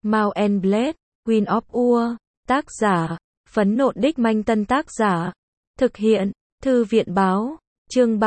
Mount and Blade, Queen of Ur, tác giả, Phấn Nộn Đích Manh Tân tác giả, thực hiện, Thư viện báo, chương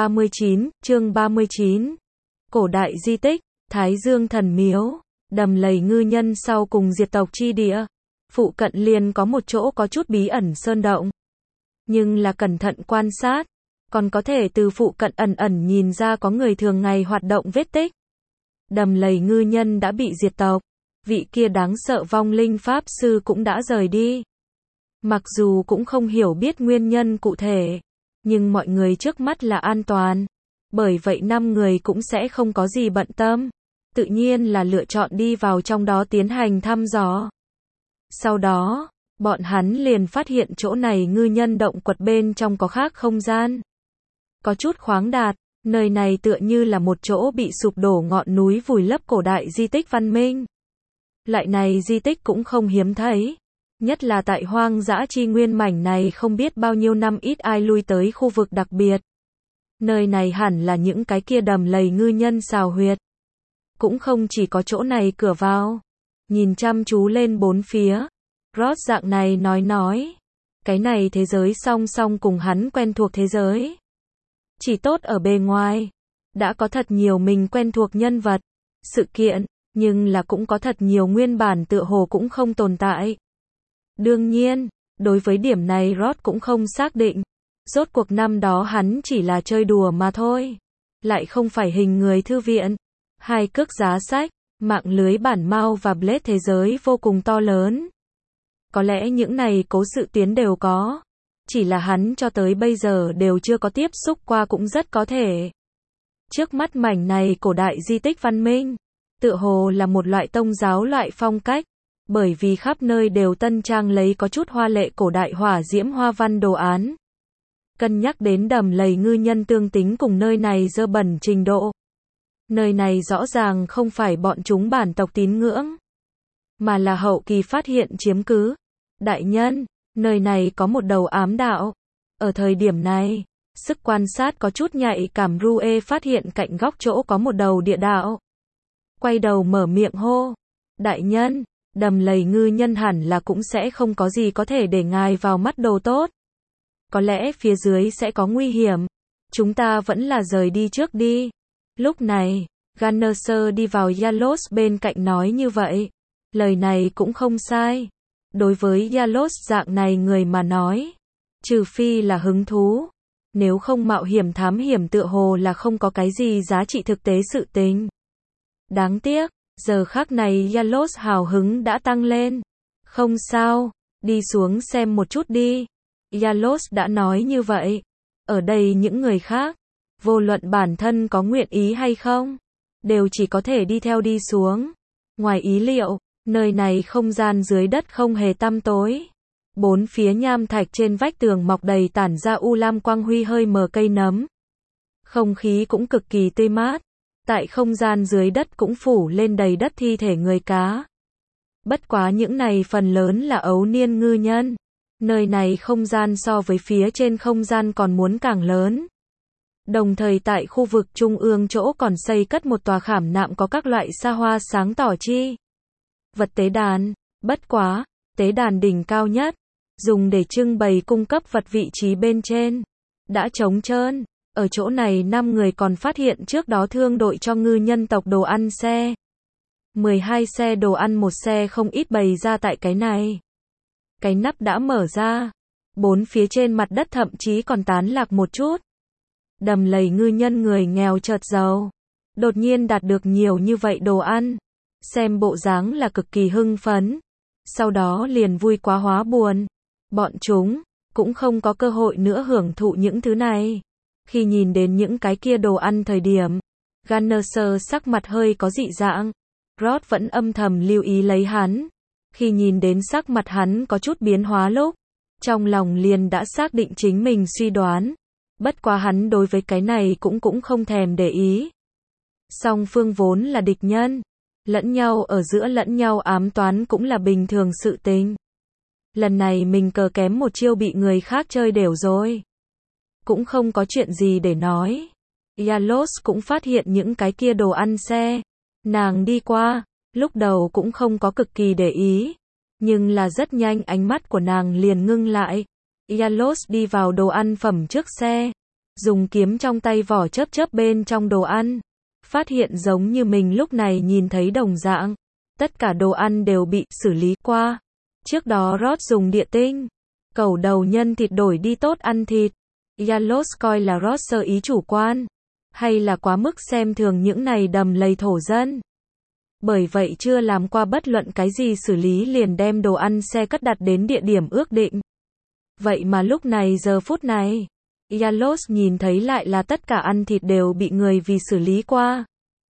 39, cổ đại di tích, Thái Dương Thần Miếu, đầm lầy ngư nhân sau cùng diệt tộc chi địa, phụ cận liền có một chỗ có chút bí ẩn sơn động. Nhưng là cẩn thận quan sát, còn có thể từ phụ cận ẩn ẩn nhìn ra có người thường ngày hoạt động vết tích. Đầm lầy ngư nhân đã bị diệt tộc, vị kia đáng sợ vong linh pháp sư cũng đã rời đi. Mặc dù cũng không hiểu biết nguyên nhân cụ thể, nhưng mọi người trước mắt là an toàn. Bởi vậy 5 người cũng sẽ không có gì bận tâm. Tự nhiên là lựa chọn đi vào trong đó tiến hành thăm dò. Sau đó, bọn hắn liền phát hiện chỗ này ngư nhân động quật bên trong có khác không gian. Có chút khoáng đạt, nơi này tựa như là một chỗ bị sụp đổ ngọn núi vùi lấp cổ đại di tích văn minh. Loại này di tích cũng không hiếm thấy. Nhất là tại hoang dã chi nguyên mảnh này không biết bao nhiêu năm ít ai lui tới khu vực đặc biệt. Nơi này hẳn là những cái kia đầm lầy ngư nhân xào huyệt. Cũng không chỉ có chỗ này cửa vào. Nhìn chăm chú lên bốn phía. Ross dạng này nói. Cái này thế giới song song cùng hắn quen thuộc thế giới. Chỉ tốt ở bề ngoài. Đã có thật nhiều mình quen thuộc nhân vật, sự kiện, nhưng là cũng có thật nhiều nguyên bản tựa hồ cũng không tồn tại. Đương nhiên, đối với điểm này Ross cũng không xác định. Rốt cuộc năm đó hắn chỉ là chơi đùa mà thôi. Lại không phải hình người thư viện. Hai cước giá sách, mạng lưới bản Mao và Blade thế giới vô cùng to lớn. Có lẽ những này cố sự tuyến đều có. Chỉ là hắn cho tới bây giờ đều chưa có tiếp xúc qua cũng rất có thể. Trước mắt mảnh này cổ đại di tích văn minh. Tựa hồ là một loại tông giáo loại phong cách. Bởi vì khắp nơi đều tân trang lấy có chút hoa lệ cổ đại hỏa diễm hoa văn đồ án. Cân nhắc đến đầm lầy ngư nhân tương tính cùng nơi này dơ bẩn trình độ. Nơi này rõ ràng không phải bọn chúng bản tộc tín ngưỡng, mà là hậu kỳ phát hiện chiếm cứ. Đại nhân, nơi này có một đầu ám đạo. Ở thời điểm này, sức quan sát có chút nhạy cảm Rue phát hiện cạnh góc chỗ có một đầu địa đạo. Quay đầu mở miệng hô. Đại nhân, đầm lầy ngư nhân hẳn là cũng sẽ không có gì có thể để ngài vào mắt đồ tốt. Có lẽ phía dưới sẽ có nguy hiểm. Chúng ta vẫn là rời đi trước đi. Lúc này, Gunnerser đi vào Yalos bên cạnh nói như vậy. Lời này cũng không sai. Đối với Yalos dạng này người mà nói, trừ phi là hứng thú. Nếu không mạo hiểm thám hiểm tựa hồ là không có cái gì giá trị thực tế sự tình. Đáng tiếc, giờ khắc này Yalos hào hứng đã tăng lên. Không sao, đi xuống xem một chút đi. Yalos đã nói như vậy. Ở đây những người khác, vô luận bản thân có nguyện ý hay không, đều chỉ có thể đi theo đi xuống. Ngoài ý liệu, nơi này không gian dưới đất không hề tăm tối. Bốn phía nham thạch trên vách tường mọc đầy tản ra u lam quang huy hơi mờ cây nấm. Không khí cũng cực kỳ tươi mát. Tại không gian dưới đất cũng phủ lên đầy đất thi thể người cá. Bất quá những này phần lớn là ấu niên ngư nhân. Nơi này không gian so với phía trên không gian còn muốn càng lớn. Đồng thời tại khu vực trung ương chỗ còn xây cất một tòa khảm nạm có các loại sa hoa sáng tỏ chi vật tế đàn. Bất quá, tế đàn đỉnh cao nhất, dùng để trưng bày cung cấp vật vị trí bên trên, đã trống trơn. Ở chỗ này 5 người còn phát hiện trước đó thương đội cho ngư nhân tộc đồ ăn xe. 12 xe đồ ăn một xe không ít bày ra tại cái này. Cái nắp đã mở ra. Bốn phía trên mặt đất thậm chí còn tán lạc một chút. Đầm lầy ngư nhân người nghèo chợt giàu. Đột nhiên đạt được nhiều như vậy đồ ăn. Xem bộ dáng là cực kỳ hưng phấn. Sau đó liền vui quá hóa buồn. Bọn chúng cũng không có cơ hội nữa hưởng thụ những thứ này. Khi nhìn đến những cái kia đồ ăn thời điểm, Gunnerser sắc mặt hơi có dị dạng. Ross vẫn âm thầm lưu ý lấy hắn. Khi nhìn đến sắc mặt hắn có chút biến hóa lúc, trong lòng liền đã xác định chính mình suy đoán. Bất quá hắn đối với cái này cũng không thèm để ý. Song phương vốn là địch nhân. Lẫn nhau ở giữa lẫn nhau ám toán cũng là bình thường sự tình. Lần này mình cờ kém một chiêu bị người khác chơi đều rồi. Cũng không có chuyện gì để nói. Yalos cũng phát hiện những cái kia đồ ăn xe. Nàng đi qua, Lúc đầu cũng không có cực kỳ để ý, nhưng là rất nhanh ánh mắt của nàng liền ngưng lại. Yalos đi vào đồ ăn phẩm trước xe, dùng kiếm trong tay vỏ chớp chớp bên trong đồ ăn, phát hiện giống như mình lúc này nhìn thấy đồng dạng, tất cả đồ ăn đều bị xử lý qua. Trước đó Rod dùng địa tinh, cẩu đầu nhân thịt đổi đi tốt ăn thịt. Yalos coi là Rod sơ ý chủ quan, hay là quá mức xem thường những này đầm lầy thổ dân. Bởi vậy chưa làm qua bất luận cái gì xử lý liền đem đồ ăn xe cất đặt đến địa điểm ước định. Vậy mà lúc này giờ phút này, Yalos nhìn thấy lại là tất cả ăn thịt đều bị người vì xử lý qua.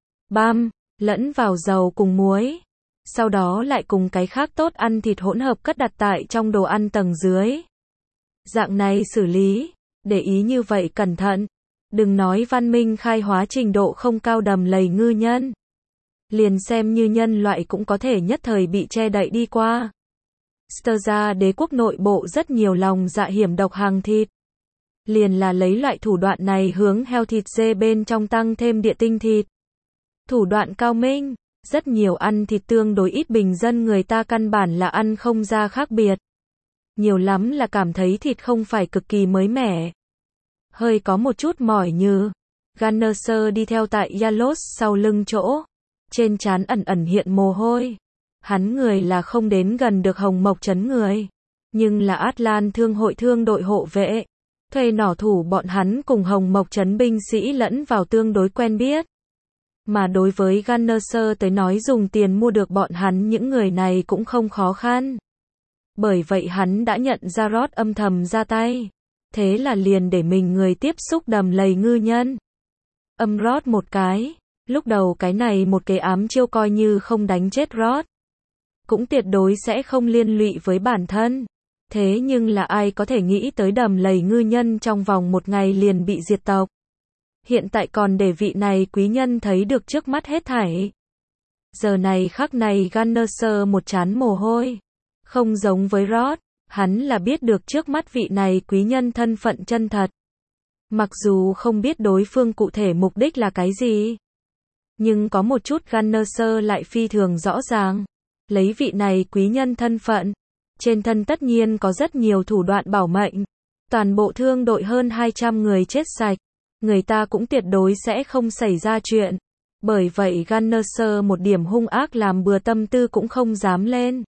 Băm, lẫn vào dầu cùng muối. Sau đó lại cùng cái khác tốt ăn thịt hỗn hợp cất đặt tại trong đồ ăn tầng dưới. Dạng này xử lý, để ý như vậy cẩn thận. Đừng nói văn minh khai hóa trình độ không cao đầm lầy ngư nhân. Liền xem như nhân loại cũng có thể nhất thời bị che đậy đi qua. Sterza đế quốc nội bộ rất nhiều lòng dạ hiểm độc hàng thịt. Liền là lấy loại thủ đoạn này hướng heo thịt dê bên trong tăng thêm địa tinh thịt. Thủ đoạn cao minh, rất nhiều ăn thịt tương đối ít bình dân người ta căn bản là ăn không ra khác biệt. Nhiều lắm là cảm thấy thịt không phải cực kỳ mới mẻ. Hơi có một chút mỏi như. Gunnerser đi theo tại Yalos sau lưng chỗ. Trên trán ẩn ẩn hiện mồ hôi. Hắn người là không đến gần được Hồng Mộc trấn người. Nhưng là Atlan thương hội thương đội hộ vệ. Thuê nỏ thủ bọn hắn cùng Hồng Mộc trấn binh sĩ lẫn vào tương đối quen biết. Mà đối với Gunnerser tới nói dùng tiền mua được bọn hắn những người này cũng không khó khăn. Bởi vậy hắn đã nhận ra Rod âm thầm ra tay. Thế là liền để mình người tiếp xúc đầm lầy ngư nhân. Âm Rod một cái. Lúc đầu cái này một cái ám chiêu coi như không đánh chết Rod. Cũng tuyệt đối sẽ không liên lụy với bản thân. Thế nhưng là ai có thể nghĩ tới đầm lầy ngư nhân trong vòng một ngày liền bị diệt tộc. Hiện tại còn để vị này quý nhân thấy được trước mắt hết thảy. Giờ này khắc này Gunnerser một trán mồ hôi. Không giống với Rod, hắn là biết được trước mắt vị này quý nhân thân phận chân thật. Mặc dù không biết đối phương cụ thể mục đích là cái gì. Nhưng có một chút Gunnerser lại phi thường rõ ràng. Lấy vị này quý nhân thân phận. Trên thân tất nhiên có rất nhiều thủ đoạn bảo mệnh. Toàn bộ thương đội hơn 200 người chết sạch. Người ta cũng tuyệt đối sẽ không xảy ra chuyện. Bởi vậy Gunnerser một điểm hung ác làm bừa tâm tư cũng không dám lên.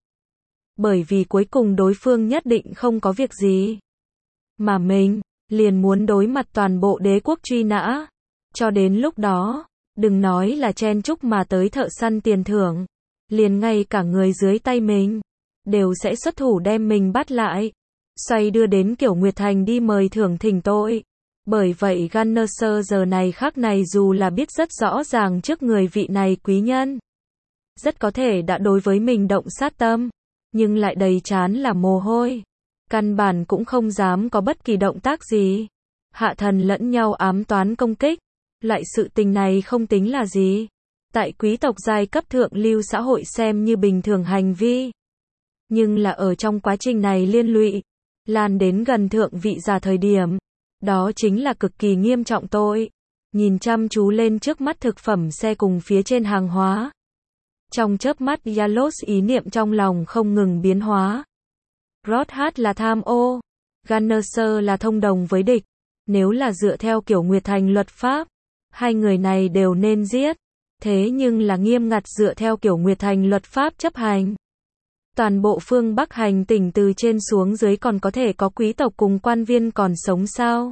Bởi vì cuối cùng đối phương nhất định không có việc gì. Mà mình, liền muốn đối mặt toàn bộ đế quốc truy nã. Cho đến lúc đó, đừng nói là chen chúc mà tới thợ săn tiền thưởng. Liền ngay cả người dưới tay mình, đều sẽ xuất thủ đem mình bắt lại. Xoay đưa đến Kiểu Nguyệt Thành đi mời thưởng thỉnh tội. Bởi vậy Gunnerser giờ này khắc này dù là biết rất rõ ràng trước người vị này quý nhân. Rất có thể đã đối với mình động sát tâm. Nhưng lại đầy trán là mồ hôi. Căn bản cũng không dám có bất kỳ động tác gì. Hạ thần lẫn nhau ám toán công kích. Loại sự tình này không tính là gì. Tại quý tộc giai cấp thượng lưu xã hội xem như bình thường hành vi. Nhưng là ở trong quá trình này liên lụy. Lan đến gần thượng vị giả thời điểm. Đó chính là cực kỳ nghiêm trọng tội. Nhìn chăm chú lên trước mắt thực phẩm xe cùng phía trên hàng hóa. Trong chớp mắt Yalos ý niệm trong lòng không ngừng biến hóa. Rothat là tham ô. Gunnerser là thông đồng với địch. Nếu là dựa theo Kiểu Nguyệt Thành luật pháp, hai người này đều nên giết. Thế nhưng là nghiêm ngặt dựa theo Kiểu Nguyệt Thành luật pháp chấp hành. Toàn bộ phương Bắc hành tỉnh từ trên xuống dưới còn có thể có quý tộc cùng quan viên còn sống sao?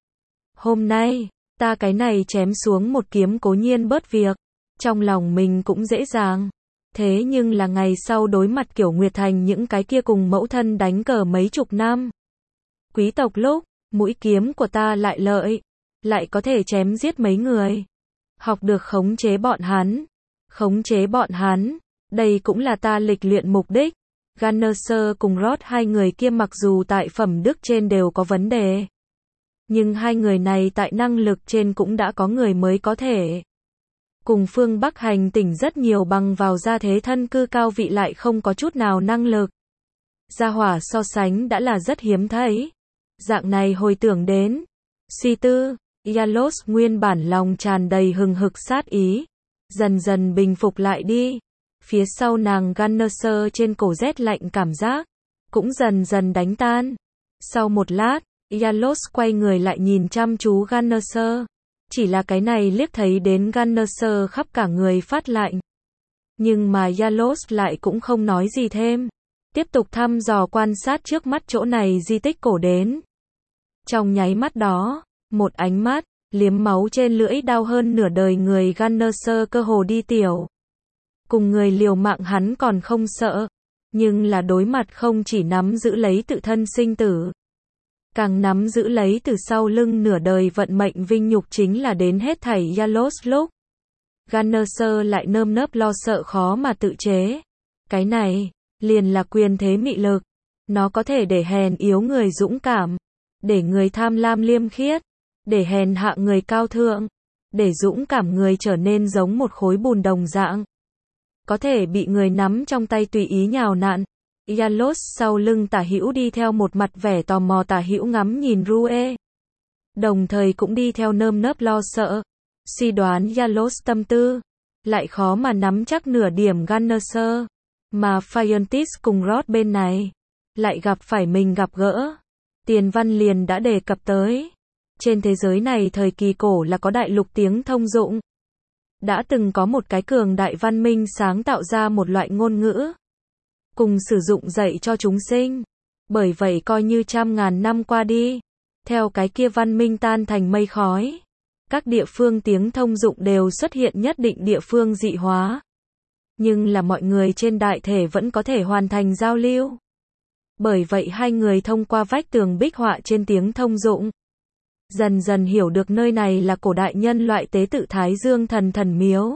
Hôm nay, ta cái này chém xuống một kiếm cố nhiên bớt việc. Trong lòng mình cũng dễ dàng. Thế nhưng là ngày sau đối mặt Kiểu Nguyệt Thành những cái kia cùng mẫu thân đánh cờ mấy chục năm. Quý tộc lúc, mũi kiếm của ta lại lợi. Lại có thể chém giết mấy người. Học được khống chế bọn hắn. Khống chế bọn hắn. Đây cũng là ta lịch luyện mục đích. Gunnerser cùng Rod hai người kia mặc dù tại phẩm đức trên đều có vấn đề. Nhưng hai người này tại năng lực trên cũng đã có người mới có thể. Cùng phương Bắc hành tỉnh rất nhiều bằng vào gia thế thân cư cao vị lại không có chút nào năng lực. Gia hỏa so sánh đã là rất hiếm thấy. Dạng này hồi tưởng đến. Suy tư, Yalos nguyên bản lòng tràn đầy hừng hực sát ý. Dần dần bình phục lại đi. Phía sau nàng Gunnerser trên cổ rét lạnh cảm giác, cũng dần dần đánh tan. Sau một lát, Yalos quay người lại nhìn chăm chú Gunnerser. Chỉ là cái này liếc thấy đến Gunnerser khắp cả người phát lạnh. Nhưng mà Yalos lại cũng không nói gì thêm. Tiếp tục thăm dò quan sát trước mắt chỗ này di tích cổ đến. Trong nháy mắt đó, một ánh mắt, liếm máu trên lưỡi đau hơn nửa đời người Gunnerser cơ hồ đi tiểu. Cùng người liều mạng hắn còn không sợ, nhưng là đối mặt không chỉ nắm giữ lấy tự thân sinh tử, càng nắm giữ lấy từ sau lưng nửa đời vận mệnh vinh nhục chính là đến hết thảy Yalos lúc. Gunnerser lại nơm nớp lo sợ khó mà tự chế. Cái này, liền là quyền thế mị lực. Nó có thể để hèn yếu người dũng cảm, để người tham lam liêm khiết, để hèn hạ người cao thượng, để dũng cảm người trở nên giống một khối bùn đồng dạng. Có thể bị người nắm trong tay tùy ý nhào nặn. Yalos sau lưng Tả Hữu đi theo một mặt vẻ tò mò, Tả Hữu ngắm nhìn Rue, đồng thời cũng đi theo nơm nớp lo sợ. Suy đoán Yalos tâm tư, lại khó mà nắm chắc nửa điểm Gunnerser, mà Phiontis cùng Rod bên này, lại gặp phải mình gặp gỡ. Tiền văn liền đã đề cập tới. Trên thế giới này thời kỳ cổ là có đại lục tiếng thông dụng. Đã từng có một cái cường đại văn minh sáng tạo ra một loại ngôn ngữ, cùng sử dụng dạy cho chúng sinh. Bởi vậy coi như trăm ngàn năm qua đi, theo cái kia văn minh tan thành mây khói, các địa phương tiếng thông dụng đều xuất hiện nhất định địa phương dị hóa. Nhưng là mọi người trên đại thể vẫn có thể hoàn thành giao lưu. Bởi vậy hai người thông qua vách tường bích họa trên tiếng thông dụng, dần dần hiểu được nơi này là cổ đại nhân loại tế tự Thái Dương thần thần miếu.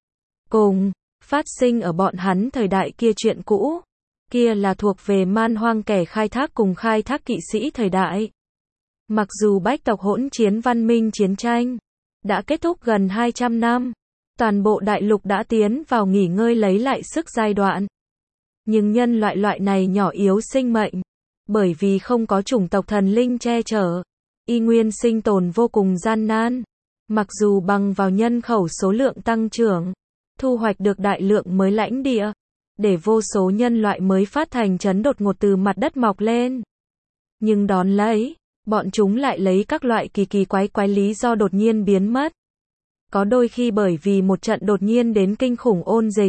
Cùng, phát sinh ở bọn hắn thời đại kia chuyện cũ, kia là thuộc về man hoang kẻ khai thác cùng khai thác kỵ sĩ thời đại. Mặc dù bách tộc hỗn chiến văn minh chiến tranh đã kết thúc gần 200 năm, toàn bộ đại lục đã tiến vào nghỉ ngơi lấy lại sức giai đoạn. Nhưng nhân loại này nhỏ yếu sinh mệnh, bởi vì không có chủng tộc thần linh che chở, y nguyên sinh tồn vô cùng gian nan. Mặc dù bằng vào nhân khẩu số lượng tăng trưởng, thu hoạch được đại lượng mới lãnh địa, để vô số nhân loại mới phát thành trấn đột ngột từ mặt đất mọc lên. Nhưng đón lấy, bọn chúng lại lấy các loại kỳ kỳ quái quái lý do đột nhiên biến mất. Có đôi khi bởi vì một trận đột nhiên đến kinh khủng ôn dịch.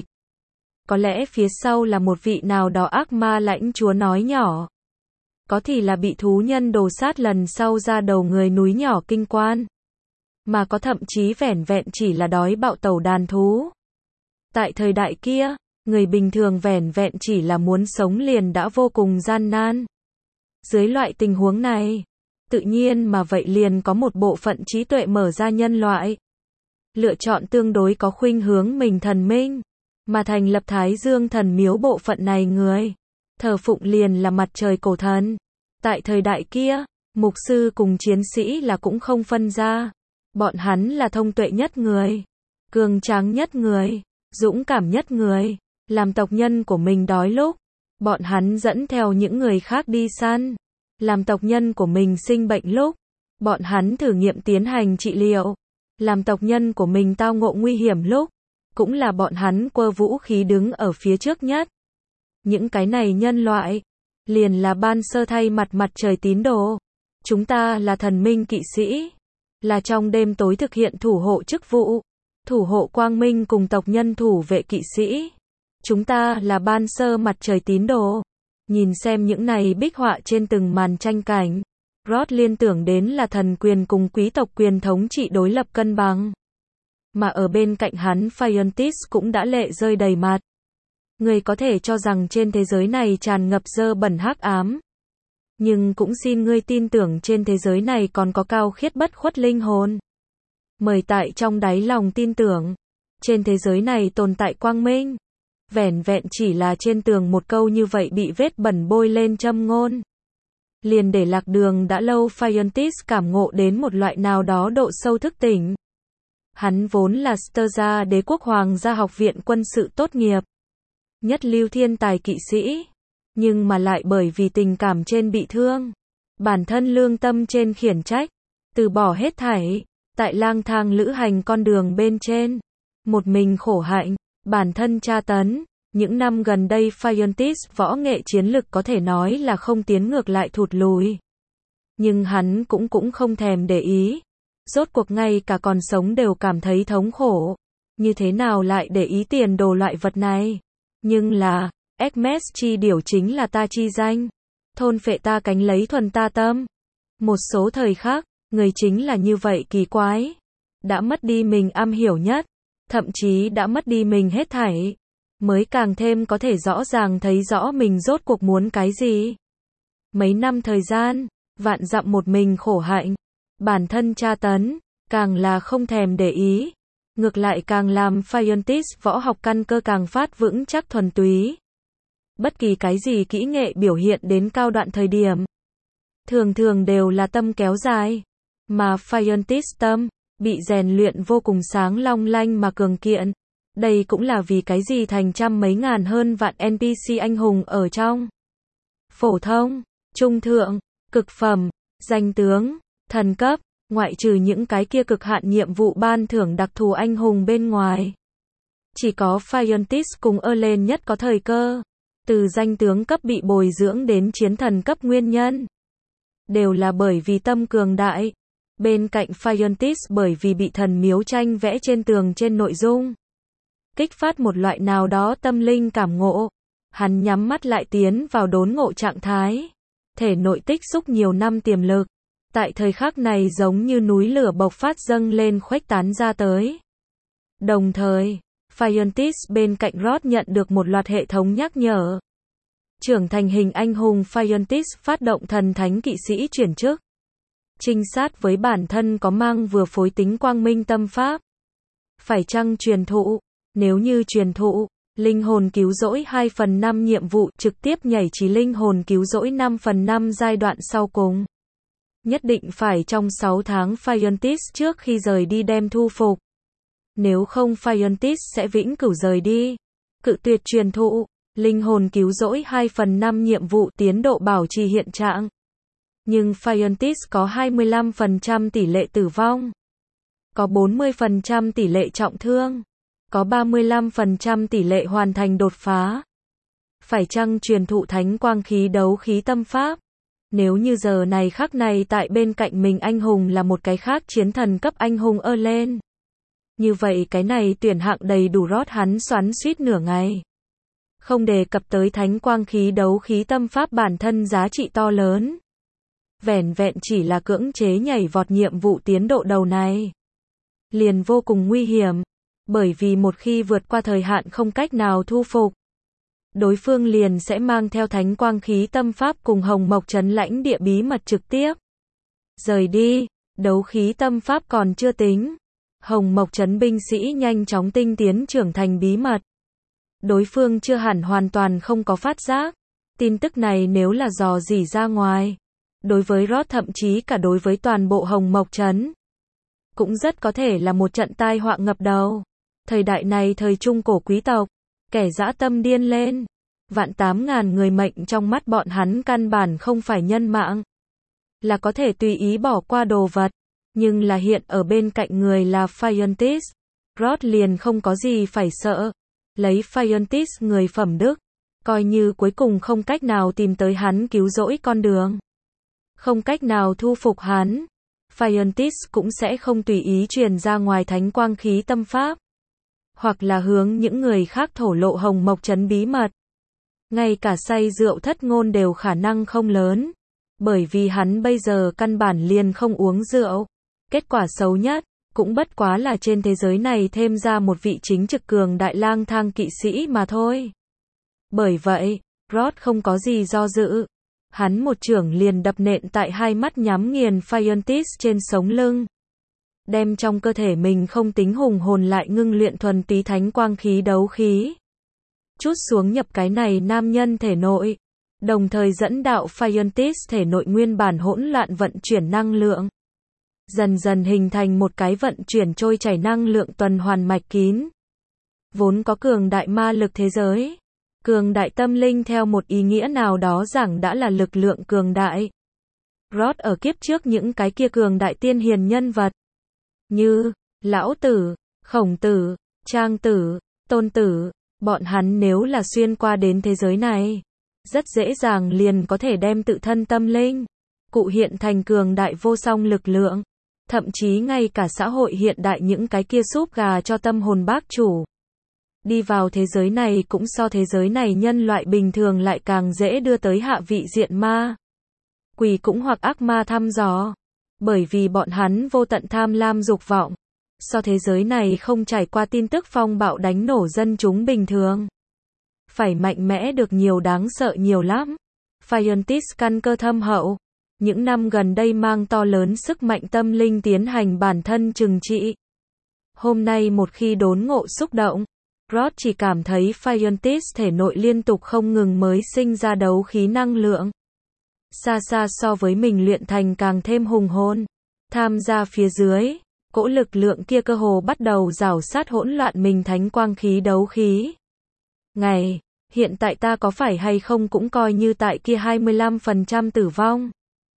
Có lẽ phía sau là một vị nào đó ác ma lãnh chúa nói nhỏ. Có thì là bị thú nhân đồ sát lần sau ra đầu người núi nhỏ kinh quan. Mà có thậm chí vẻn vẹn chỉ là đói bạo tẩu đàn thú. Tại thời đại kia, người bình thường vẻn vẹn chỉ là muốn sống liền đã vô cùng gian nan. Dưới loại tình huống này, tự nhiên mà vậy liền có một bộ phận trí tuệ mở ra nhân loại. Lựa chọn tương đối có khuynh hướng mình thần minh, mà thành lập Thái Dương thần miếu. Bộ phận này người thờ phụng liền là mặt trời cổ thần. Tại thời đại kia, mục sư cùng chiến sĩ là cũng không phân ra. Bọn hắn là thông tuệ nhất người, cường tráng nhất người, dũng cảm nhất người. Làm tộc nhân của mình đói lúc, bọn hắn dẫn theo những người khác đi săn. Làm tộc nhân của mình sinh bệnh lúc, bọn hắn thử nghiệm tiến hành trị liệu. Làm tộc nhân của mình tao ngộ nguy hiểm lúc, cũng là bọn hắn quơ vũ khí đứng ở phía trước nhất. Những cái này nhân loại, liền là ban sơ thay mặt mặt trời tín đồ. Chúng ta là thần minh kỵ sĩ, là trong đêm tối thực hiện thủ hộ chức vụ, thủ hộ quang minh cùng tộc nhân thủ vệ kỵ sĩ. Chúng ta là ban sơ mặt trời tín đồ. Nhìn xem những này bích họa trên từng màn tranh cảnh, Rod liên tưởng đến là thần quyền cùng quý tộc quyền thống trị đối lập cân bằng. Mà ở bên cạnh hắn Phiontis cũng đã lệ rơi đầy mặt. Người có thể cho rằng trên thế giới này tràn ngập dơ bẩn hắc ám. Nhưng cũng xin ngươi tin tưởng trên thế giới này còn có cao khiết bất khuất linh hồn. Mời tại trong đáy lòng tin tưởng, trên thế giới này tồn tại quang minh. Vẻn vẹn chỉ là trên tường một câu như vậy bị vết bẩn bôi lên châm ngôn, liền để lạc đường đã lâu. Phiontis cảm ngộ đến một loại nào đó độ sâu thức tỉnh. Hắn vốn là Sterza đế quốc hoàng gia học viện quân sự tốt nghiệp, nhất lưu thiên tài kỵ sĩ, nhưng mà lại bởi vì tình cảm trên bị thương, bản thân lương tâm trên khiển trách, từ bỏ hết thảy, tại lang thang lữ hành con đường bên trên, một mình khổ hạnh. Bản thân tra tấn. Những năm gần đây Fiontis võ nghệ chiến lực có thể nói là không tiến ngược lại thụt lùi. Nhưng hắn cũng không thèm để ý. Rốt cuộc ngay cả còn sống đều cảm thấy thống khổ. Như thế nào lại để ý tiền đồ loại vật này? Nhưng là, Hermes chi điểu chính là ta chi danh. Thôn phệ ta cánh lấy thuần ta tâm. Một số thời khác, người chính là như vậy kỳ quái. Đã mất đi mình am hiểu nhất. Thậm chí đã mất đi mình hết thảy. Mới càng thêm có thể rõ ràng thấy rõ mình rốt cuộc muốn cái gì. Mấy năm thời gian, vạn dặm một mình khổ hạnh. Bản thân tra tấn, càng là không thèm để ý. Ngược lại càng làm Fiontis võ học căn cơ càng phát vững chắc thuần túy. Bất kỳ cái gì kỹ nghệ biểu hiện đến cao đoạn thời điểm. Thường thường đều là tâm kéo dài. Mà Fiontis tâm, bị rèn luyện vô cùng sáng long lanh mà cường kiện. Đây cũng là vì cái gì thành trăm mấy ngàn hơn vạn NPC anh hùng ở trong. Phổ thông, trung thượng, cực phẩm, danh tướng, thần cấp, ngoại trừ những cái kia cực hạn nhiệm vụ ban thưởng đặc thù anh hùng bên ngoài. Chỉ có Fiontis cùng Erlen nhất có thời cơ. Từ danh tướng cấp bị bồi dưỡng đến chiến thần cấp nguyên nhân. Đều là bởi vì tâm cường đại. Bên cạnh Fiontis bởi vì bị thần miếu tranh vẽ trên tường trên nội dung. Kích phát một loại nào đó tâm linh cảm ngộ. Hắn nhắm mắt lại tiến vào đốn ngộ trạng thái. Thể nội tích xúc nhiều năm tiềm lực. Tại thời khắc này giống như núi lửa bộc phát dâng lên khuếch tán ra tới. Đồng thời, Fiontis bên cạnh Rod nhận được một loạt hệ thống nhắc nhở. Trưởng thành hình anh hùng Fiontis phát động thần thánh kỵ sĩ chuyển chức. Trinh sát với bản thân có mang vừa phối tính quang minh tâm pháp. Phải chăng truyền thụ? Nếu như truyền thụ, linh hồn cứu rỗi 2/5 nhiệm vụ trực tiếp nhảy chỉ linh hồn cứu rỗi 5/5 giai đoạn sau cùng. Nhất định phải trong 6 tháng Fiontis trước khi rời đi đem thu phục. Nếu không Fiontis sẽ vĩnh cửu rời đi. Cự tuyệt truyền thụ, linh hồn cứu rỗi 2/5 nhiệm vụ tiến độ bảo trì hiện trạng. Nhưng Fiontis có 25% tỷ lệ tử vong. Có 40% tỷ lệ trọng thương. Có 35% tỷ lệ hoàn thành đột phá. Phải chăng truyền thụ thánh quang khí đấu khí tâm pháp? Nếu như giờ này khắc này tại bên cạnh mình anh hùng là một cái khác chiến thần cấp anh hùng Erlen. Như vậy cái này tuyển hạng đầy đủ Rod hắn xoắn suýt nửa ngày. Không đề cập tới thánh quang khí đấu khí tâm pháp bản thân giá trị to lớn. Vẻn vẹn chỉ là cưỡng chế nhảy vọt nhiệm vụ tiến độ đầu này. Liền vô cùng nguy hiểm. Bởi vì một khi vượt qua thời hạn không cách nào thu phục. Đối phương liền sẽ mang theo thánh quang khí tâm pháp cùng Hồng Mộc Trấn lãnh địa bí mật trực tiếp. Rời đi, đấu khí tâm pháp còn chưa tính. Hồng Mộc Trấn binh sĩ nhanh chóng tinh tiến trưởng thành bí mật. Đối phương chưa hẳn hoàn toàn không có phát giác. Tin tức này nếu là dò dỉ ra ngoài. Đối với Rod thậm chí cả đối với toàn bộ Hồng Mộc Trấn. Cũng rất có thể là một trận tai họa ngập đầu. Thời đại này thời trung cổ quý tộc. Kẻ dã tâm điên lên. Vạn 8.000 người mệnh trong mắt bọn hắn căn bản không phải nhân mạng. Là có thể tùy ý bỏ qua đồ vật. Nhưng là hiện ở bên cạnh người là Fiontis. Rod liền không có gì phải sợ. Lấy Fiontis người phẩm đức. Coi như cuối cùng không cách nào tìm tới hắn cứu rỗi con đường. Không cách nào thu phục hắn. Fiontis cũng sẽ không tùy ý truyền ra ngoài thánh quang khí tâm pháp. Hoặc là hướng những người khác thổ lộ Hồng Mộc Trấn bí mật. Ngay cả say rượu thất ngôn đều khả năng không lớn. Bởi vì hắn bây giờ căn bản liền không uống rượu. Kết quả xấu nhất, cũng bất quá là trên thế giới này thêm ra một vị chính trực cường đại lang thang kỵ sĩ mà thôi. Bởi vậy, Rod không có gì do dự. Hắn một chưởng liền đập nện tại hai mắt nhắm nghiền Fiontis trên sống lưng. Đem trong cơ thể mình không tính hùng hồn lại ngưng luyện thuần túy thánh quang khí đấu khí. Chút xuống nhập cái này nam nhân thể nội. Đồng thời dẫn đạo Fiontis thể nội nguyên bản hỗn loạn vận chuyển năng lượng. Dần dần hình thành một cái vận chuyển trôi chảy năng lượng tuần hoàn mạch kín. Vốn có cường đại ma lực thế giới. Cường đại tâm linh theo một ý nghĩa nào đó rằng đã là lực lượng cường đại. Rod ở kiếp trước những cái kia cường đại tiên hiền nhân vật. Như, Lão Tử, Khổng Tử, Trang Tử, Tôn tử, bọn hắn nếu là xuyên qua đến thế giới này, rất dễ dàng liền có thể đem tự thân tâm linh cụ hiện thành cường đại vô song lực lượng. Thậm chí ngay cả xã hội hiện đại những cái kia súp gà cho tâm hồn bác chủ. Đi vào thế giới này cũng so thế giới này nhân loại bình thường lại càng dễ đưa tới hạ vị diện ma. Quỷ cũng hoặc ác ma thăm dò. Bởi vì bọn hắn vô tận tham lam dục vọng. So thế giới này không trải qua tin tức phong bạo đánh nổ dân chúng bình thường. Phải mạnh mẽ được nhiều đáng sợ nhiều lắm. Scientist căn cơ thâm hậu. Những năm gần đây mang to lớn sức mạnh tâm linh tiến hành bản thân trừng trị. Hôm nay một khi đốn ngộ xúc động, Rod chỉ cảm thấy Scientist thể nội liên tục không ngừng mới sinh ra đấu khí năng lượng. Xa xa so với mình luyện thành càng thêm hùng hồn. Tham gia phía dưới, cỗ lực lượng kia cơ hồ bắt đầu rảo sát hỗn loạn mình thánh quang khí đấu khí. Ngày, hiện tại ta có phải hay không cũng coi như tại kia 25% tử vong.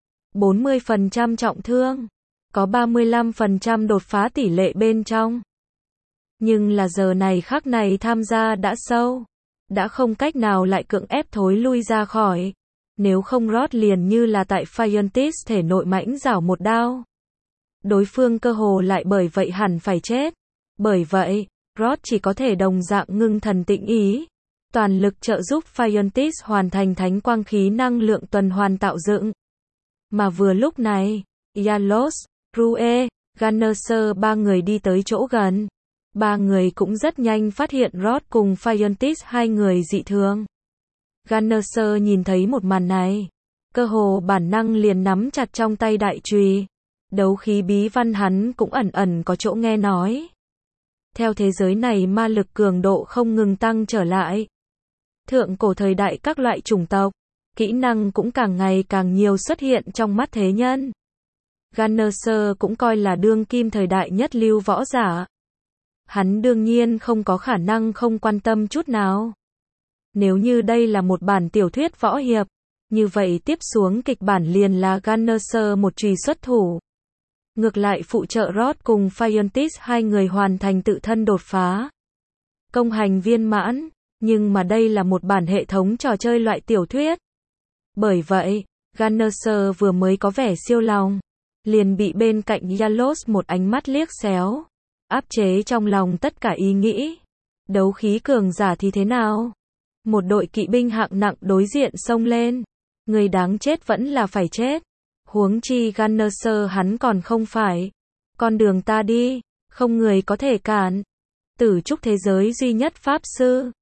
40% trọng thương, có 35% đột phá tỷ lệ bên trong. Nhưng là giờ này khắc này tham gia đã sâu, đã không cách nào lại cưỡng ép thối lui ra khỏi. Nếu không Rod liền như là tại Scientist thể nội mãnh rảo một đao. Đối phương cơ hồ lại bởi vậy hẳn phải chết. Bởi vậy, Rod chỉ có thể đồng dạng ngưng thần tĩnh ý. Toàn lực trợ giúp Scientist hoàn thành thánh quang khí năng lượng tuần hoàn tạo dựng. Mà vừa lúc này, Yalos, Rue, Gunnerser ba người đi tới chỗ gần. Ba người cũng rất nhanh phát hiện Rod cùng Scientist hai người dị thường. Gunnerser nhìn thấy một màn này. Cơ hồ bản năng liền nắm chặt trong tay đại chùy. Đấu khí bí văn hắn cũng ẩn ẩn có chỗ nghe nói. Theo thế giới này ma lực cường độ không ngừng tăng trở lại. Thượng cổ thời đại các loại chủng tộc, kỹ năng cũng càng ngày càng nhiều xuất hiện trong mắt thế nhân. Gunnerser cũng coi là đương kim thời đại nhất lưu võ giả. Hắn đương nhiên không có khả năng không quan tâm chút nào. Nếu như đây là một bản tiểu thuyết võ hiệp, như vậy tiếp xuống kịch bản liền là Gunnerser một chùy xuất thủ. Ngược lại phụ trợ Rod cùng Scientist hai người hoàn thành tự thân đột phá. Công hành viên mãn, nhưng mà đây là một bản hệ thống trò chơi loại tiểu thuyết. Bởi vậy, Gunnerser vừa mới có vẻ siêu lòng, liền bị bên cạnh Yalos một ánh mắt liếc xéo, áp chế trong lòng tất cả ý nghĩ. Đấu khí cường giả thì thế nào? Một đội kỵ binh hạng nặng đối diện xông lên. Người đáng chết vẫn là phải chết. Huống chi Gunnerser hắn còn không phải. Con đường ta đi, không người có thể cản. Tử trúc thế giới duy nhất pháp sư.